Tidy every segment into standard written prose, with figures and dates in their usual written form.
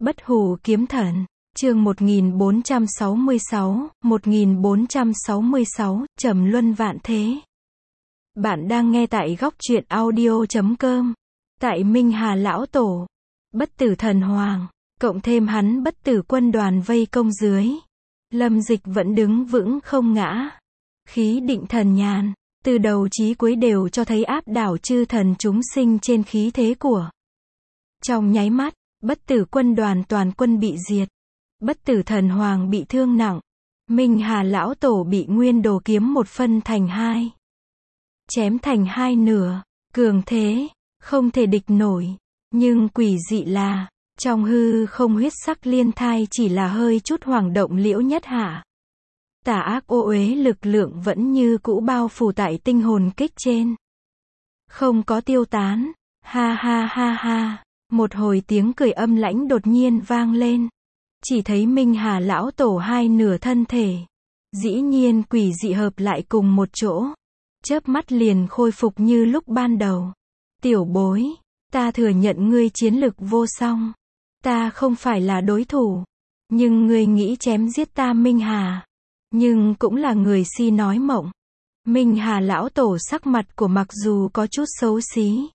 Bất hủ kiếm thần, chương 1466, Trầm luân vạn thế. Bạn đang nghe tại góc truyện audio.com. Tại Minh Hà Lão Tổ, bất tử thần hoàng, cộng thêm hắn bất tử quân đoàn vây công dưới. Lâm Dịch vẫn đứng vững không ngã. Khí định thần nhàn, từ đầu chí cuối đều cho thấy áp đảo chư thần chúng sinh trên khí thế của. Trong nháy mắt, bất tử quân đoàn toàn quân bị diệt. Bất tử thần hoàng bị thương nặng. Minh Hà Lão Tổ bị nguyên đồ kiếm một phân thành hai. Chém thành hai nửa. Cường thế, không thể địch nổi. Nhưng quỷ dị là, trong hư không huyết sắc liên thai chỉ là hơi chút hoảng động Liễu Nhất Hạ. Tà ác ô uế lực lượng vẫn như cũ bao phủ tại tinh hồn kích trên. Không có tiêu tán. Ha ha ha ha. Một hồi tiếng cười âm lãnh đột nhiên vang lên. Chỉ thấy Minh Hà Lão Tổ hai nửa thân thể. Dĩ nhiên quỷ dị hợp lại cùng một chỗ. Chớp mắt liền khôi phục như lúc ban đầu. Tiểu bối, ta thừa nhận ngươi chiến lực vô song. Ta không phải là đối thủ. Nhưng ngươi nghĩ chém giết ta Minh Hà. Nhưng cũng là người si nói mộng. Minh Hà Lão Tổ sắc mặt của mặc dù có chút xấu xí.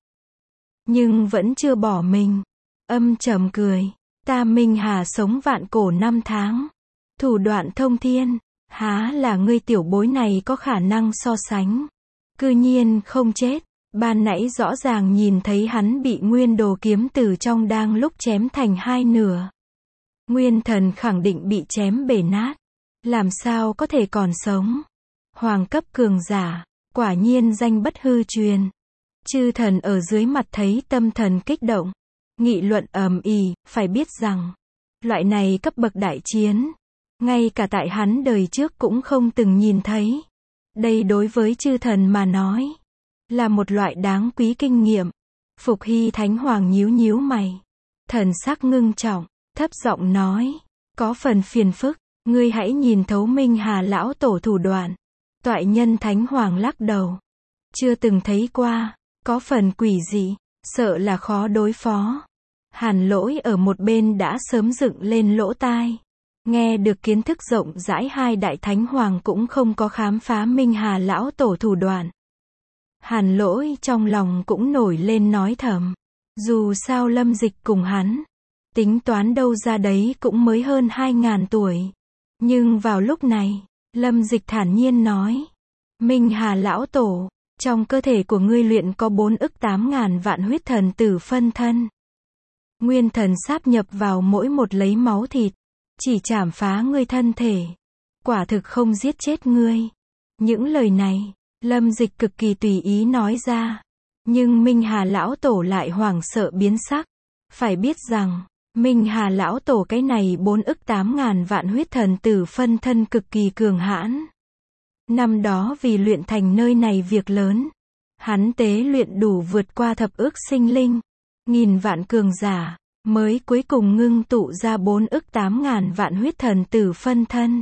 Nhưng vẫn chưa bỏ mình. Âm trầm cười. Ta Minh Hà sống vạn cổ năm tháng. Thủ đoạn thông thiên. Há là ngươi tiểu bối này có khả năng so sánh. Cư nhiên không chết. Ban nãy rõ ràng nhìn thấy hắn bị nguyên đồ kiếm từ trong đang lúc chém thành hai nửa. Nguyên thần khẳng định bị chém bể nát. Làm sao có thể còn sống. Hoàng cấp cường giả. Quả nhiên danh bất hư truyền. Chư thần ở dưới mặt thấy tâm thần kích động. Nghị luận ầm ĩ, phải biết rằng, loại này cấp bậc đại chiến, ngay cả tại hắn đời trước cũng không từng nhìn thấy. Đây đối với chư thần mà nói, là một loại đáng quý kinh nghiệm. Phục Hy Thánh Hoàng nhíu nhíu mày. Thần sắc ngưng trọng, thấp giọng nói, có phần phiền phức, ngươi hãy nhìn thấu Minh Hà Lão Tổ thủ đoạn. Toại nhân Thánh Hoàng lắc đầu. Chưa từng thấy qua, có phần quỷ dị, sợ là khó đối phó. Hàn Lỗi ở một bên đã sớm dựng lên lỗ tai. Nghe được kiến thức rộng rãi hai đại thánh hoàng cũng không có khám phá Minh Hà Lão Tổ thủ đoạn. Hàn Lỗi trong lòng cũng nổi lên nói thầm. Dù sao Lâm Dịch cùng hắn, tính toán đâu ra đấy cũng mới hơn 2.000 tuổi. Nhưng vào lúc này, Lâm Dịch thản nhiên nói. Minh Hà Lão Tổ, trong cơ thể của ngươi luyện có 4.800.000 vạn huyết thần tử phân thân. Nguyên thần sáp nhập vào mỗi một lấy máu thịt. Chỉ chảm phá ngươi thân thể. Quả thực không giết chết ngươi. Những lời này, Lâm Dịch cực kỳ tùy ý nói ra. Nhưng Minh Hà Lão Tổ lại hoảng sợ biến sắc. Phải biết rằng, Minh Hà Lão Tổ cái này 4.800.000 vạn huyết thần tử phân thân cực kỳ cường hãn. Năm đó vì luyện thành nơi này việc lớn, hắn tế luyện đủ vượt qua thập ức sinh linh, 1.000 vạn cường giả, mới cuối cùng ngưng tụ ra 4.800.000 vạn huyết thần tử phân thân.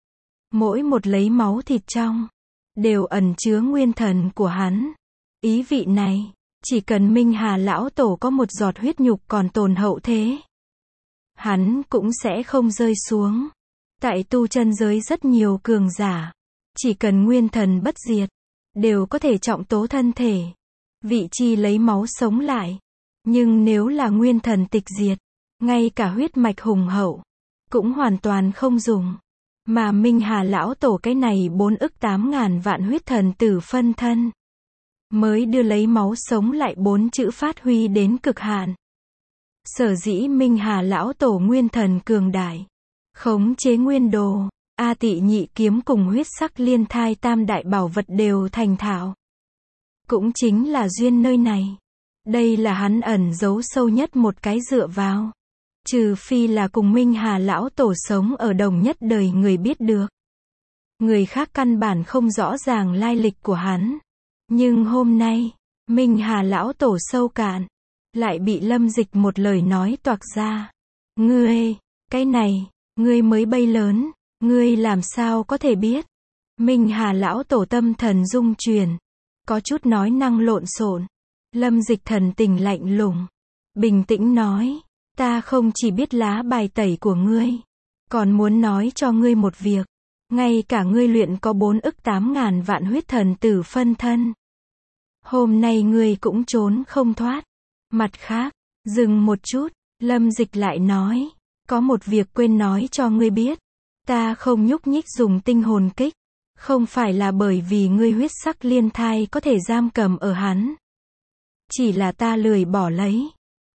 Mỗi một lấy máu thịt trong, đều ẩn chứa nguyên thần của hắn. Ý vị này, chỉ cần Minh Hà Lão Tổ có một giọt huyết nhục còn tồn hậu thế, hắn cũng sẽ không rơi xuống. Tại tu chân giới rất nhiều cường giả, chỉ cần nguyên thần bất diệt, đều có thể trọng tố thân thể. Vị chi lấy máu sống lại. Nhưng nếu là nguyên thần tịch diệt, ngay cả huyết mạch hùng hậu, cũng hoàn toàn không dùng. Mà Minh Hà Lão Tổ cái này 4.800.000 vạn huyết thần tử phân thân, mới đưa lấy máu sống lại 4 chữ phát huy đến cực hạn. Sở dĩ Minh Hà Lão Tổ nguyên thần cường đại, khống chế nguyên đồ, A Tị Nhị kiếm cùng huyết sắc liên thai tam đại bảo vật đều thành thạo. Cũng chính là duyên nơi này. Đây là hắn ẩn giấu sâu nhất một cái dựa vào. Trừ phi là cùng Minh Hà Lão Tổ sống ở đồng nhất đời người biết được. Người khác căn bản không rõ ràng lai lịch của hắn. Nhưng hôm nay, Minh Hà Lão Tổ sâu cạn, lại bị Lâm Dịch một lời nói toạc ra. Ngươi, cái này, ngươi mới bay lớn, ngươi làm sao có thể biết. Minh Hà Lão Tổ tâm thần rung chuyển, có chút nói năng lộn xộn. Lâm Dịch thần tình lạnh lùng, bình tĩnh nói, Ta không chỉ biết lá bài tẩy của ngươi, còn muốn nói cho ngươi một việc. Ngay cả ngươi luyện có 4.800.000 vạn huyết thần tử phân thân. Hôm nay ngươi cũng trốn không thoát. Mặt khác, dừng một chút, Lâm Dịch lại nói, có một việc quên nói cho ngươi biết. Ta không nhúc nhích dùng tinh hồn kích, không phải là bởi vì ngươi huyết sắc liên thai có thể giam cầm ở hắn. Chỉ là ta lười bỏ lấy.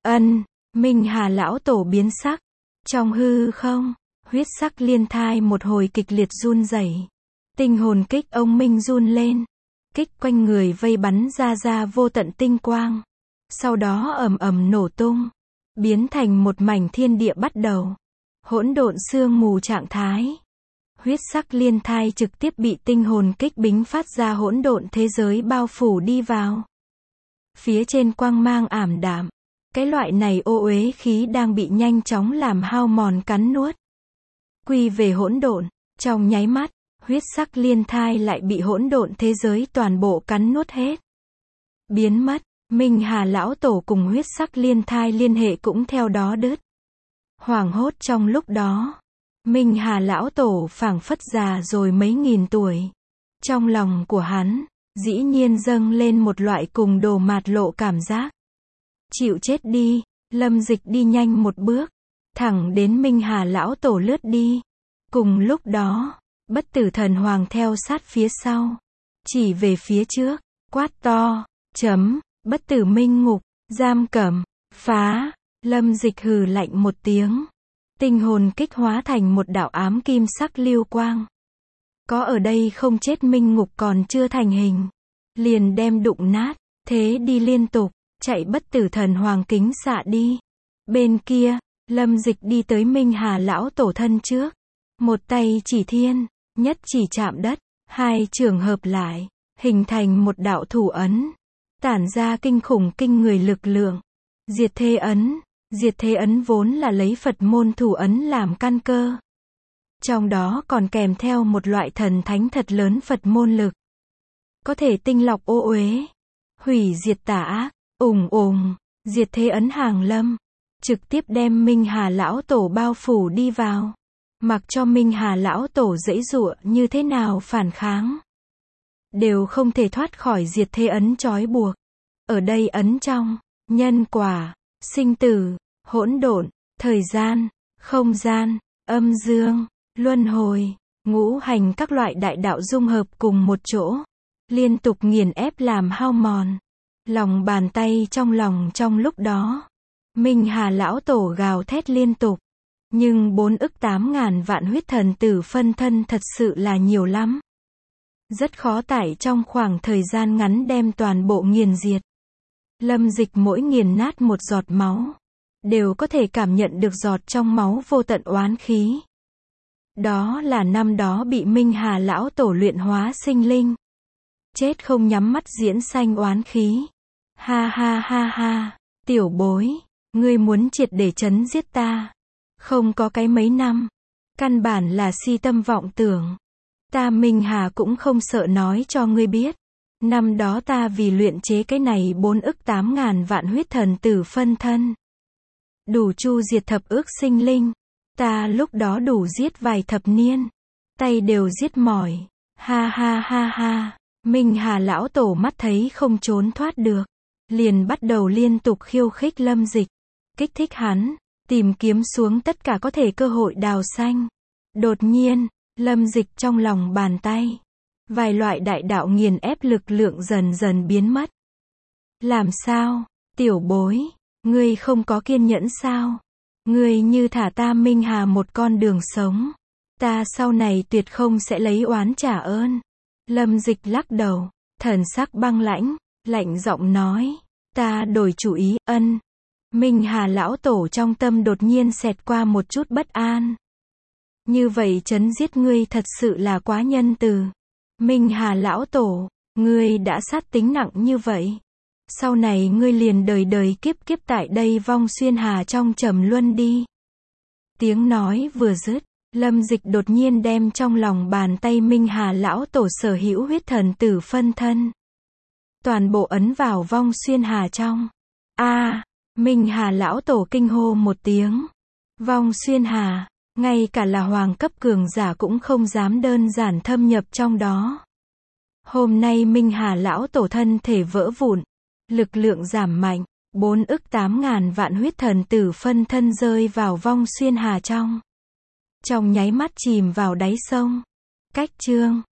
Minh Hà lão tổ biến sắc. Trong hư không, huyết sắc liên thai một hồi kịch liệt run rẩy. Tinh hồn kích ông Minh run lên. Kích quanh người vây bắn ra vô tận tinh quang. Sau đó ầm ầm nổ tung. Biến thành một mảnh thiên địa bắt đầu. Hỗn độn sương mù trạng thái. Huyết sắc liên thai trực tiếp bị tinh hồn kích bính phát ra hỗn độn thế giới bao phủ đi vào. Phía trên quang mang ảm đạm. Cái loại này ô uế khí đang bị nhanh chóng làm hao mòn cắn nuốt. Quy về hỗn độn, trong nháy mắt, huyết sắc liên thai lại bị hỗn độn thế giới toàn bộ cắn nuốt hết. Biến mất, Minh Hà lão tổ cùng huyết sắc liên thai liên hệ cũng theo đó đứt. Hoảng hốt trong lúc đó, Minh Hà lão tổ phảng phất già rồi mấy nghìn tuổi. Trong lòng của hắn, dĩ nhiên dâng lên một loại cùng đồ mạt lộ cảm giác. Chịu chết đi, Lâm Dịch đi nhanh một bước, thẳng đến Minh Hà lão tổ lướt đi. Cùng lúc đó, Bất Tử Thần Hoàng theo sát phía sau, chỉ về phía trước, quát to, bất tử minh ngục, giam cầm, phá. Lâm Dịch hừ lạnh một tiếng. Tinh hồn kích hóa thành một đạo ám kim sắc lưu quang. Có ở đây không chết minh ngục còn chưa thành hình, liền đem đụng nát, thế đi liên tục, chạy Bất Tử Thần Hoàng kính xạ đi. Bên kia, Lâm Dịch đi tới Minh Hà lão tổ thân trước. Một tay chỉ thiên, nhất chỉ chạm đất, hai trường hợp lại, hình thành một đạo thủ ấn. Tản ra kinh khủng kinh người lực lượng. Diệt thế ấn. Diệt thế ấn vốn là lấy Phật môn thủ ấn làm căn cơ. Trong đó còn kèm theo một loại thần thánh thật lớn Phật môn lực. Có thể tinh lọc ô uế, hủy diệt tà ác, diệt thế ấn hàng lâm. Trực tiếp đem Minh Hà lão tổ bao phủ đi vào. Mặc cho Minh Hà lão tổ giãy giụa như thế nào phản kháng, đều không thể thoát khỏi diệt thế ấn trói buộc. Ở đây ấn trong, nhân quả, sinh tử, hỗn độn, thời gian, không gian, âm dương, luân hồi, ngũ hành các loại đại đạo dung hợp cùng một chỗ, liên tục nghiền ép làm hao mòn. Lòng bàn tay trong lúc đó, Minh Hà lão tổ gào thét liên tục. Nhưng 4.800.000 vạn huyết thần tử phân thân thật sự là nhiều lắm. Rất khó tải trong khoảng thời gian ngắn đem toàn bộ nghiền diệt. Lâm Dịch mỗi nghiền nát một giọt máu, đều có thể cảm nhận được giọt trong máu vô tận oán khí. Đó là năm đó bị Minh Hà lão tổ luyện hóa sinh linh. Chết không nhắm mắt diễn sanh oán khí. Ha ha ha ha, tiểu bối, ngươi muốn triệt để chấn giết ta. Không có cái mấy năm, căn bản là si tâm vọng tưởng. Ta Minh Hà cũng không sợ nói cho ngươi biết. Năm đó ta vì luyện chế cái này 4.800.000 vạn huyết thần tử phân thân, đủ chu diệt thập ước sinh linh. Ta lúc đó đủ giết vài thập niên. Tay đều giết mỏi. Ha ha ha ha. Minh Hà lão tổ mắt thấy không trốn thoát được, liền bắt đầu liên tục khiêu khích Lâm Dịch, kích thích hắn, tìm kiếm xuống tất cả có thể cơ hội đào xanh. Đột nhiên, Lâm Dịch trong lòng bàn tay, vài loại đại đạo nghiền ép lực lượng dần dần biến mất. Làm sao, tiểu bối, ngươi không có kiên nhẫn sao? Ngươi như thả ta Minh Hà một con đường sống, ta sau này tuyệt không sẽ lấy oán trả ơn. Lâm Dịch lắc đầu, thần sắc băng lãnh, lạnh giọng nói, ta đổi chủ ý. Minh Hà lão tổ trong tâm đột nhiên xẹt qua một chút bất an. Như vậy chấn giết ngươi thật sự là quá nhân từ. Minh Hà lão tổ, ngươi đã sát tính nặng như vậy, sau này ngươi liền đời đời kiếp kiếp tại đây vong xuyên hà trong trầm luân đi. Tiếng nói vừa dứt, Lâm Dịch đột nhiên đem trong lòng bàn tay Minh Hà lão tổ sở hữu huyết thần tử phân thân toàn bộ ấn vào vong xuyên hà trong. Minh Hà lão tổ kinh hô một tiếng. Vong xuyên hà, ngay cả là hoàng cấp cường giả cũng không dám đơn giản thâm nhập trong đó. Hôm nay Minh Hà lão tổ thân thể vỡ vụn, lực lượng giảm mạnh, 4.800.000 vạn huyết thần tử phân thân rơi vào vong xuyên hà trong nháy mắt chìm vào đáy sông. Cách chương